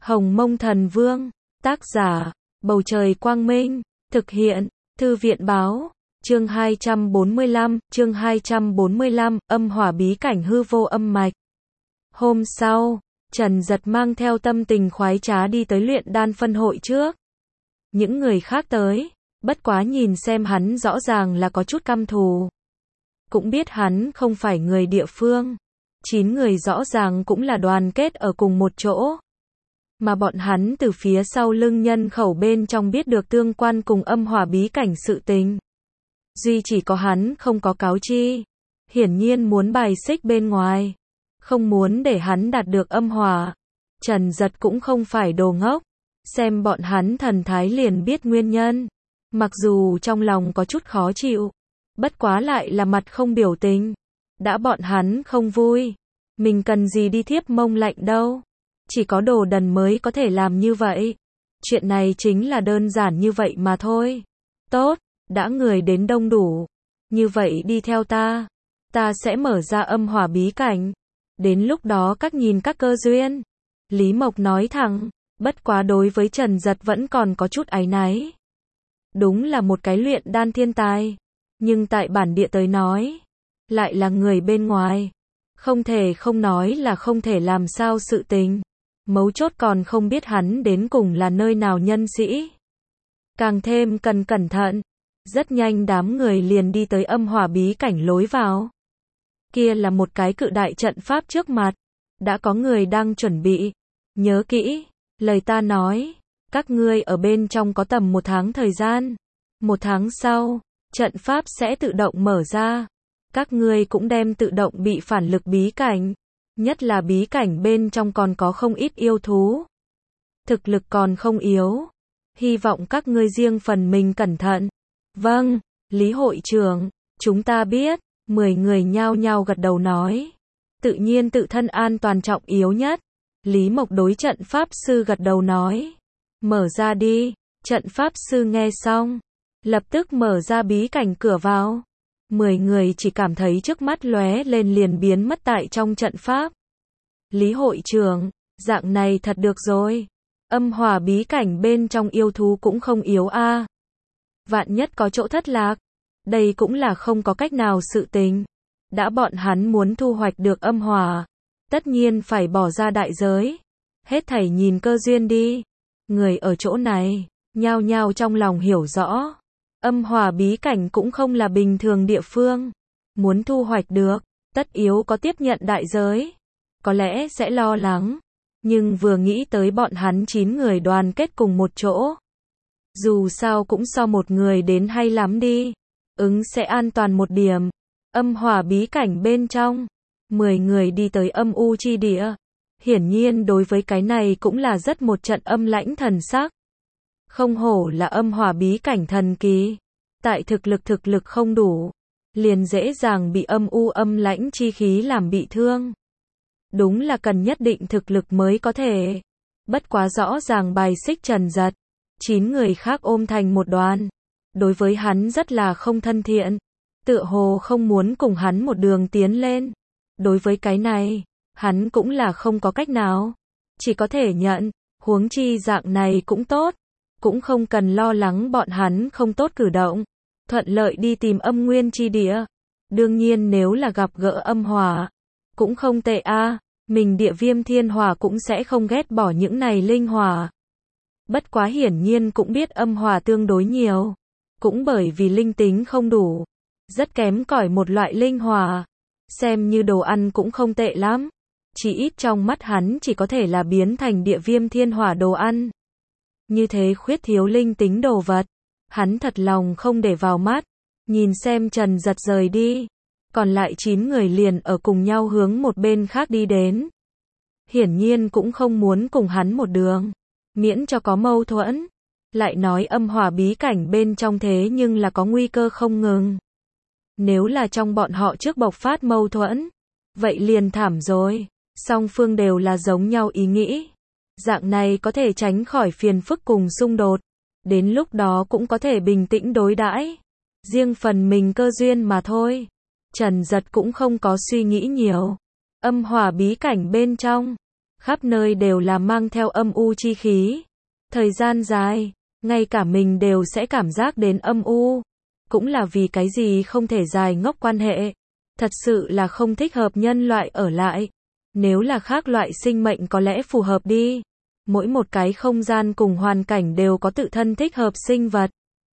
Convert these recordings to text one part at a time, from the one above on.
Hồng Mông Thần Vương, tác giả, Bầu Trời Quang Minh, thực hiện, Thư viện Báo, chương 245, âm hỏa bí cảnh hư vô âm mạch. Hôm sau, Trần Dật mang theo tâm tình khoái trá đi tới luyện đan phân hội trước. Những người khác tới, bất quá nhìn xem hắn rõ ràng là có chút căm thù. Cũng biết hắn không phải người địa phương. 9 người rõ ràng cũng là đoàn kết ở cùng một chỗ. Mà bọn hắn từ phía sau lưng nhân khẩu bên trong biết được tương quan cùng âm hỏa bí cảnh sự tình. Duy chỉ có hắn không có cáo chi. Hiển nhiên muốn bài xích bên ngoài. Không muốn để hắn đạt được âm hỏa. Trần Dật cũng không phải đồ ngốc. Xem bọn hắn thần thái liền biết nguyên nhân. Mặc dù trong lòng có chút khó chịu. Bất quá lại là mặt không biểu tình. Đã bọn hắn không vui. Mình cần gì đi thiếp mông lạnh đâu. Chỉ có đồ đần mới có thể làm như vậy. Chuyện này chính là đơn giản như vậy mà thôi. Tốt, đã người đến đông đủ. Như vậy đi theo ta. Ta sẽ mở ra âm hỏa bí cảnh. Đến lúc đó các nhìn các cơ duyên. Lý Mộc nói thẳng. Bất quá đối với Trần Dật vẫn còn có chút áy náy. Đúng là một cái luyện đan thiên tài. Nhưng tại bản địa tới nói. Lại là người bên ngoài. Không thể không nói là không thể làm sao sự tình. Mấu chốt còn không biết hắn đến cùng là nơi nào nhân sĩ. Càng thêm cần cẩn thận. Rất nhanh đám người liền đi tới âm hỏa bí cảnh lối vào. Kia là một cái cự đại trận pháp trước mặt. Đã có người đang chuẩn bị. Nhớ kỹ, lời ta nói. Các ngươi ở bên trong có tầm 1 tháng thời gian. 1 tháng sau, trận pháp sẽ tự động mở ra. Các ngươi cũng đem tự động bị phản lực bí cảnh. Nhất là bí cảnh bên trong còn có không ít yêu thú. Thực lực còn không yếu. Hy vọng các ngươi riêng phần mình cẩn thận. Vâng, Lý hội trưởng, chúng ta biết. 10 người nhao nhao gật đầu nói. Tự nhiên tự thân an toàn trọng yếu nhất. Lý Mộc đối trận pháp sư gật đầu nói. Mở ra đi. Trận pháp sư nghe xong. Lập tức mở ra bí cảnh cửa vào. 10 người chỉ cảm thấy trước mắt lóe lên liền biến mất tại trong trận pháp. Lý hội trưởng, dạng này thật được rồi. Âm hỏa bí cảnh bên trong yêu thú cũng không yếu a. Vạn nhất có chỗ thất lạc. Đây cũng là không có cách nào sự tình. Đã bọn hắn muốn thu hoạch được âm hỏa. Tất nhiên phải bỏ ra đại giới. Hết thảy nhìn cơ duyên đi. Người ở chỗ này, nhao nhao trong lòng hiểu rõ. Âm hỏa bí cảnh cũng không là bình thường địa phương. Muốn thu hoạch được, tất yếu có tiếp nhận đại giới. Có lẽ sẽ lo lắng. Nhưng vừa nghĩ tới bọn hắn 9 người đoàn kết cùng một chỗ. Dù sao cũng so một người đến hay lắm đi. Sẽ an toàn một điểm. Âm hỏa bí cảnh bên trong. 10 người đi tới âm u chi địa. Hiển nhiên đối với cái này cũng là rất một trận âm lãnh thần sắc. Không hổ là âm hỏa bí cảnh thần kỳ. Tại thực lực không đủ. Liền dễ dàng bị âm u âm lãnh chi khí làm bị thương. Đúng là cần nhất định thực lực mới có thể. Bất quá rõ ràng bài xích Trần Dật. 9 người khác ôm thành một đoàn. Đối với hắn rất là không thân thiện. Tựa hồ không muốn cùng hắn một đường tiến lên. Đối với cái này, hắn cũng là không có cách nào. Chỉ có thể nhận, huống chi dạng này cũng tốt. Cũng không cần lo lắng bọn hắn không tốt cử động. Thuận lợi đi tìm âm nguyên chi địa. Đương nhiên nếu là gặp gỡ âm hỏa, cũng không tệ a. Mình địa viêm thiên hỏa cũng sẽ không ghét bỏ những này linh hỏa. Bất quá hiển nhiên cũng biết âm hỏa tương đối nhiều. Cũng bởi vì linh tính không đủ. Rất kém cỏi một loại linh hỏa. Xem như đồ ăn cũng không tệ lắm. Chỉ ít trong mắt hắn chỉ có thể là biến thành địa viêm thiên hỏa đồ ăn. Như thế khuyết thiếu linh tính đồ vật. Hắn thật lòng không để vào mắt. Nhìn xem Trần Dật rời đi. Còn lại 9 người liền ở cùng nhau hướng một bên khác đi đến. Hiển nhiên cũng không muốn cùng hắn một đường. Miễn cho có mâu thuẫn. Lại nói âm hỏa bí cảnh bên trong thế nhưng là có nguy cơ không ngừng. Nếu là trong bọn họ trước bộc phát mâu thuẫn. Vậy liền thảm rồi. Song phương đều là giống nhau ý nghĩ. Dạng này có thể tránh khỏi phiền phức cùng xung đột. Đến lúc đó cũng có thể bình tĩnh đối đãi. Riêng phần mình cơ duyên mà thôi. Trần Dật cũng không có suy nghĩ nhiều. Âm hỏa bí cảnh bên trong. khắp nơi đều là mang theo âm u chi khí. Thời gian dài, ngay cả mình đều sẽ cảm giác đến âm u. Cũng là vì cái gì không thể dài ngốc quan hệ. Thật sự là không thích hợp nhân loại ở lại. Nếu là khác loại sinh mệnh có lẽ phù hợp đi. Mỗi một cái không gian cùng hoàn cảnh đều có tự thân thích hợp sinh vật.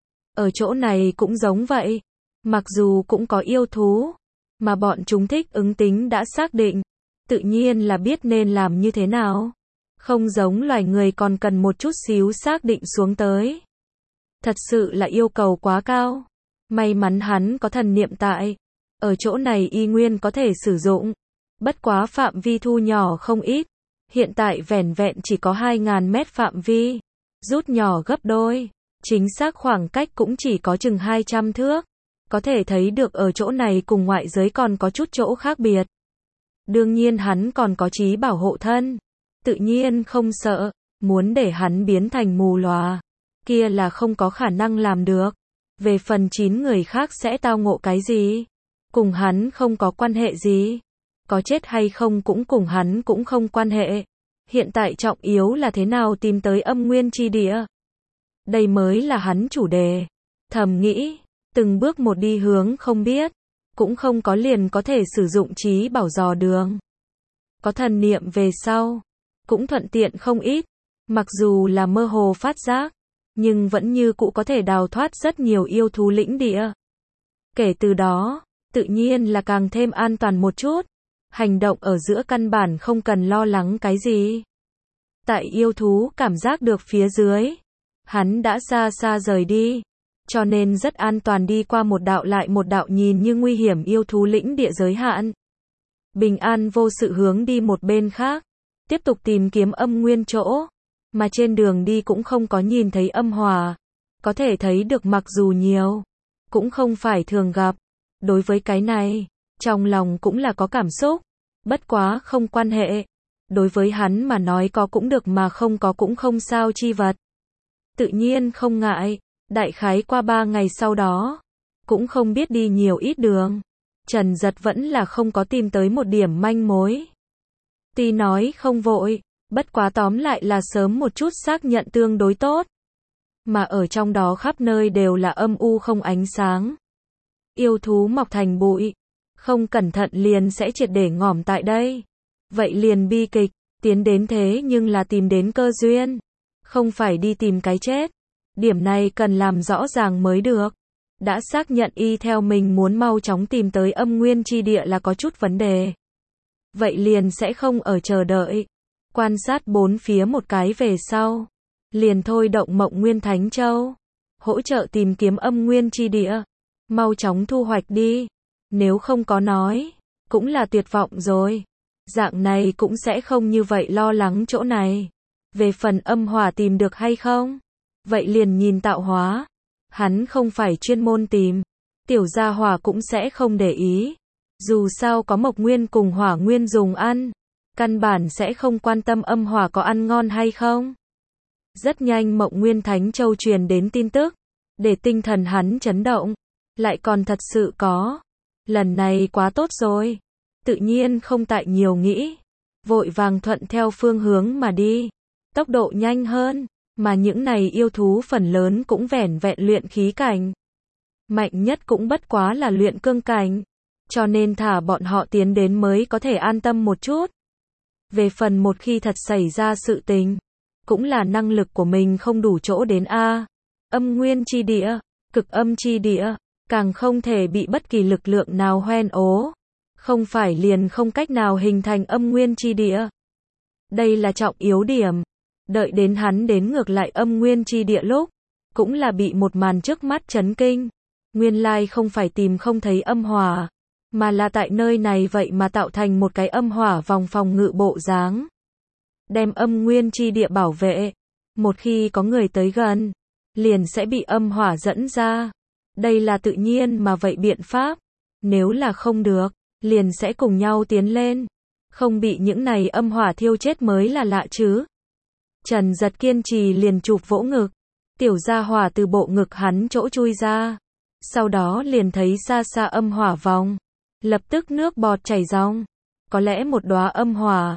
Ở chỗ này cũng giống vậy. Mặc dù cũng có yêu thú, mà bọn chúng thích ứng tính đã xác định. Tự nhiên là biết nên làm như thế nào. Không giống loài người còn cần một chút xíu xác định xuống tới. Thật sự là yêu cầu quá cao. May mắn hắn có thần niệm tại. Ở chỗ này y nguyên có thể sử dụng. Bất quá phạm vi thu nhỏ không ít. Hiện tại vẻn vẹn chỉ có 2.000 mét phạm vi. Rút nhỏ gấp đôi. Chính xác khoảng cách cũng chỉ có chừng 200 thước. Có thể thấy được ở chỗ này cùng ngoại giới còn có chút chỗ khác biệt. Đương nhiên hắn còn có trí bảo hộ thân. Tự nhiên không sợ. Muốn để hắn biến thành mù lòa. Kia là không có khả năng làm được. Về phần 9 người khác sẽ tao ngộ cái gì? Cùng hắn không có quan hệ gì. Có chết hay không cũng cùng hắn cũng không quan hệ. Hiện tại trọng yếu là thế nào tìm tới âm nguyên chi địa. Đây mới là hắn chủ đề. Thầm nghĩ, từng bước một đi hướng không biết. Cũng không có liền có thể sử dụng trí bảo dò đường. Có thần niệm về sau. Cũng thuận tiện không ít. Mặc dù là mơ hồ phát giác. Nhưng vẫn như cũ có thể đào thoát rất nhiều yêu thú lĩnh địa. Kể từ đó, tự nhiên là càng thêm an toàn một chút. Hành động ở giữa căn bản không cần lo lắng cái gì. Tại yêu thú cảm giác được phía dưới. Hắn đã xa xa rời đi. Cho nên rất an toàn đi qua một đạo lại một đạo nhìn như nguy hiểm yêu thú lĩnh địa giới hạn. Bình an vô sự hướng đi một bên khác. Tiếp tục tìm kiếm âm nguyên chỗ. Mà trên đường đi cũng không có nhìn thấy âm hỏa. Có thể thấy được mặc dù nhiều. Cũng không phải thường gặp. Đối với cái này, trong lòng cũng là có cảm xúc. Bất quá không quan hệ. Đối với hắn mà nói có cũng được mà không có cũng không sao chi vật. Tự nhiên không ngại. Đại khái qua 3 ngày sau đó. Cũng không biết đi nhiều ít đường. Trần Giật vẫn là không có tìm tới một điểm manh mối. Tuy nói không vội. Bất quá tóm lại là sớm một chút xác nhận tương đối tốt. Mà ở trong đó khắp nơi đều là âm u không ánh sáng. Yêu thú mọc thành bụi. Không cẩn thận liền sẽ triệt để ngỏm tại đây. Vậy liền bi kịch. Tiến đến thế nhưng là tìm đến cơ duyên. Không phải đi tìm cái chết. Điểm này cần làm rõ ràng mới được. Đã xác nhận y theo mình muốn mau chóng tìm tới âm nguyên chi địa là có chút vấn đề. Vậy liền sẽ không ở chờ đợi. Quan sát bốn phía một cái về sau. Liền thôi động Mộng Nguyên Thánh Châu. Hỗ trợ tìm kiếm âm nguyên chi địa. Mau chóng thu hoạch đi. Nếu không có nói. Cũng là tuyệt vọng rồi. Dạng này cũng sẽ không như vậy lo lắng chỗ này. Về phần âm hỏa tìm được hay không? Vậy liền nhìn tạo hóa. Hắn không phải chuyên môn tìm. Tiểu gia hỏa cũng sẽ không để ý. Dù sao có Mộc Nguyên cùng Hỏa Nguyên dùng ăn. Căn bản sẽ không quan tâm âm hỏa có ăn ngon hay không. Rất nhanh Mộng Nguyên Thánh Châu truyền đến tin tức. Để tinh thần hắn chấn động. Lại còn thật sự có. Lần này quá tốt rồi. Tự nhiên không tại nhiều nghĩ. Vội vàng thuận theo phương hướng mà đi. Tốc độ nhanh hơn. Mà những này yêu thú phần lớn cũng vẻn vẹn luyện khí cảnh. Mạnh nhất cũng bất quá là luyện cương cảnh. Cho nên thả bọn họ tiến đến mới có thể an tâm một chút. Về phần một khi thật xảy ra sự tình. Cũng là năng lực của mình không đủ chỗ đến A. Âm nguyên chi địa, cực âm chi địa. Càng không thể bị bất kỳ lực lượng nào hoen ố. Không phải liền không cách nào hình thành âm nguyên chi địa. Đây là trọng yếu điểm. Đợi đến hắn đến ngược lại âm nguyên chi địa lúc. Cũng là bị một màn trước mắt chấn kinh. Nguyên lai không phải tìm không thấy âm hỏa. Mà là tại nơi này vậy mà tạo thành một cái âm hỏa vòng phòng ngự bộ dáng. Đem âm nguyên chi địa bảo vệ. Một khi có người tới gần. Liền sẽ bị âm hỏa dẫn ra. Đây là tự nhiên mà vậy biện pháp. Nếu là không được. Liền sẽ cùng nhau tiến lên. Không bị những này âm hỏa thiêu chết mới là lạ chứ. Trần Giật kiên trì liền chụp vỗ ngực. Tiểu gia hỏa từ bộ ngực hắn chỗ chui ra. Sau đó liền thấy xa xa âm hỏa vòng. Lập tức nước bọt chảy ròng. Có lẽ một đóa âm hỏa.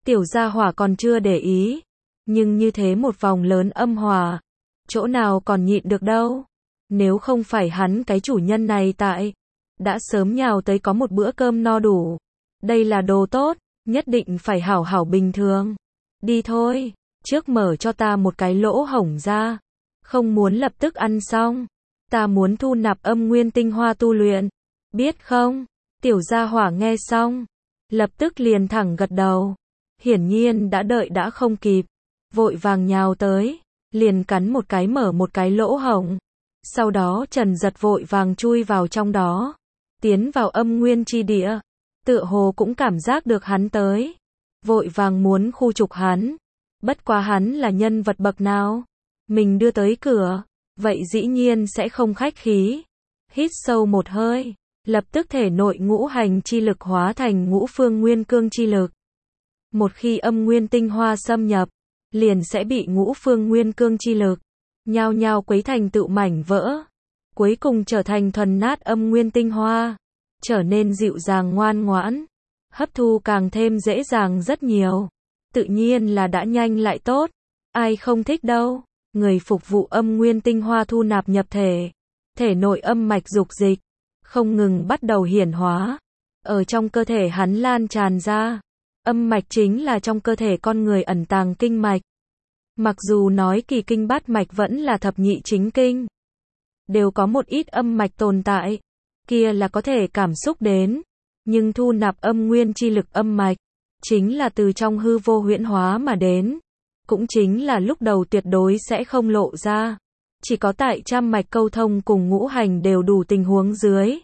Tiểu gia hỏa còn chưa để ý, nhưng như thế một vòng lớn âm hỏa, chỗ nào còn nhịn được đâu. Nếu không phải hắn cái chủ nhân này tại, đã sớm nhào tới có một bữa cơm no đủ. Đây là đồ tốt, nhất định phải hảo hảo bình thường. Đi thôi, trước mở cho ta một cái lỗ hổng ra. Không muốn lập tức ăn xong. Ta muốn thu nạp âm nguyên tinh hoa tu luyện. Biết không? Tiểu gia hỏa nghe xong, lập tức liền thẳng gật đầu. Hiển nhiên đã đợi đã không kịp. Vội vàng nhào tới, liền cắn một cái mở một cái lỗ hổng. Sau đó Trần Giật vội vàng chui vào trong đó. Tiến vào âm nguyên chi địa. Tựa hồ cũng cảm giác được hắn tới. Vội vàng muốn khu trục hắn. Bất quá hắn là nhân vật bậc nào? Mình đưa tới cửa. Vậy dĩ nhiên sẽ không khách khí. Hít sâu một hơi. Lập tức thể nội ngũ hành chi lực hóa thành ngũ phương nguyên cương chi lực. Một khi âm nguyên tinh hoa xâm nhập, liền sẽ bị ngũ phương nguyên cương chi lực nhao nhao quấy thành tựu mảnh vỡ. Cuối cùng trở thành thuần nát âm nguyên tinh hoa. Trở nên dịu dàng ngoan ngoãn. Hấp thu càng thêm dễ dàng rất nhiều. Tự nhiên là đã nhanh lại tốt. Ai không thích đâu. Người phục vụ âm nguyên tinh hoa thu nạp nhập thể. Thể nội âm mạch dục dịch. Không ngừng bắt đầu hiển hóa. Ở trong cơ thể hắn lan tràn ra. Âm mạch chính là trong cơ thể con người ẩn tàng kinh mạch. Mặc dù nói kỳ kinh bát mạch vẫn là thập nhị chính kinh. Đều có một ít âm mạch tồn tại. Kia là có thể cảm xúc đến. Nhưng thu nạp âm nguyên chi lực âm mạch. Chính là từ trong hư vô huyễn hóa mà đến. Cũng chính là lúc đầu tuyệt đối sẽ không lộ ra. Chỉ có tại trăm mạch câu thông cùng ngũ hành đều đủ tình huống dưới.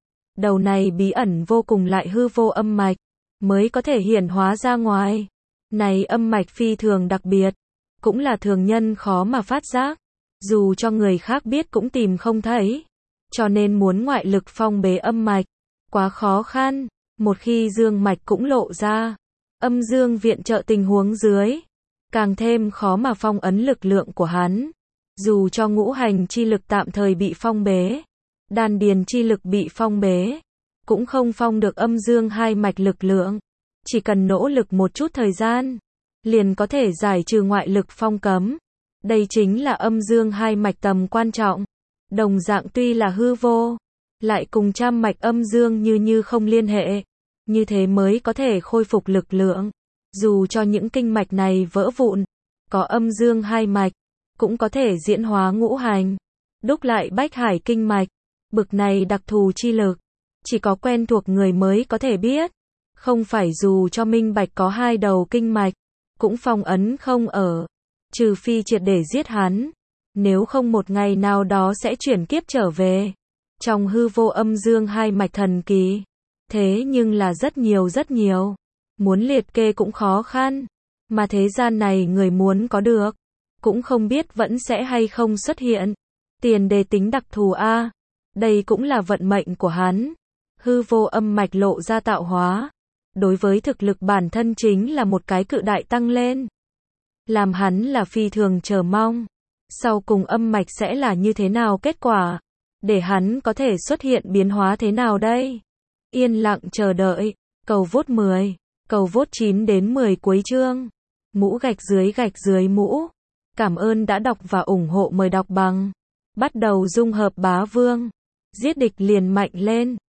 Đầu này bí ẩn vô cùng lại hư vô âm mạch. Mới có thể hiển hóa ra ngoài. Này âm mạch phi thường đặc biệt. Cũng là thường nhân khó mà phát giác. Dù cho người khác biết cũng tìm không thấy. Cho nên muốn ngoại lực phong bế âm mạch. Quá khó khăn. Một khi dương mạch cũng lộ ra. Âm dương viện trợ tình huống dưới. Càng thêm khó mà phong ấn lực lượng của hắn. Dù cho ngũ hành chi lực tạm thời bị phong bế. Đan điền chi lực bị phong bế. Cũng không phong được âm dương hai mạch lực lượng. Chỉ cần nỗ lực một chút thời gian. Liền có thể giải trừ ngoại lực phong cấm. Đây chính là âm dương hai mạch tầm quan trọng. Đồng dạng tuy là hư vô. Lại cùng trăm mạch âm dương như không liên hệ. Như thế mới có thể khôi phục lực lượng. Dù cho những kinh mạch này vỡ vụn. Có âm dương hai mạch. Cũng có thể diễn hóa ngũ hành. Đúc lại bách hải kinh mạch. Bực này đặc thù chi lực. Chỉ có quen thuộc người mới có thể biết. Không phải dù cho minh bạch có hai đầu kinh mạch. Cũng phong ấn không ở. Trừ phi triệt để giết hắn. Nếu không một ngày nào đó sẽ chuyển kiếp trở về. Trong hư vô âm dương hai mạch thần kỳ. Thế nhưng là rất nhiều. Muốn liệt kê cũng khó khăn. Mà thế gian này người muốn có được. Cũng không biết vẫn sẽ hay không xuất hiện. Tiền đề tính đặc thù a. Đây cũng là vận mệnh của hắn. Hư vô âm mạch lộ ra tạo hóa. Đối với thực lực bản thân chính là một cái cự đại tăng lên. Làm hắn là phi thường chờ mong. Sau cùng âm mạch sẽ là như thế nào kết quả? Để hắn có thể xuất hiện biến hóa thế nào đây? Yên lặng chờ đợi. Cầu vote 10. Cầu vote 9 đến 10 cuối chương. Mũ gạch dưới mũ. Cảm ơn đã đọc và ủng hộ, mời đọc bằng. Bắt đầu dung hợp bá vương. Giết địch liền mạnh lên.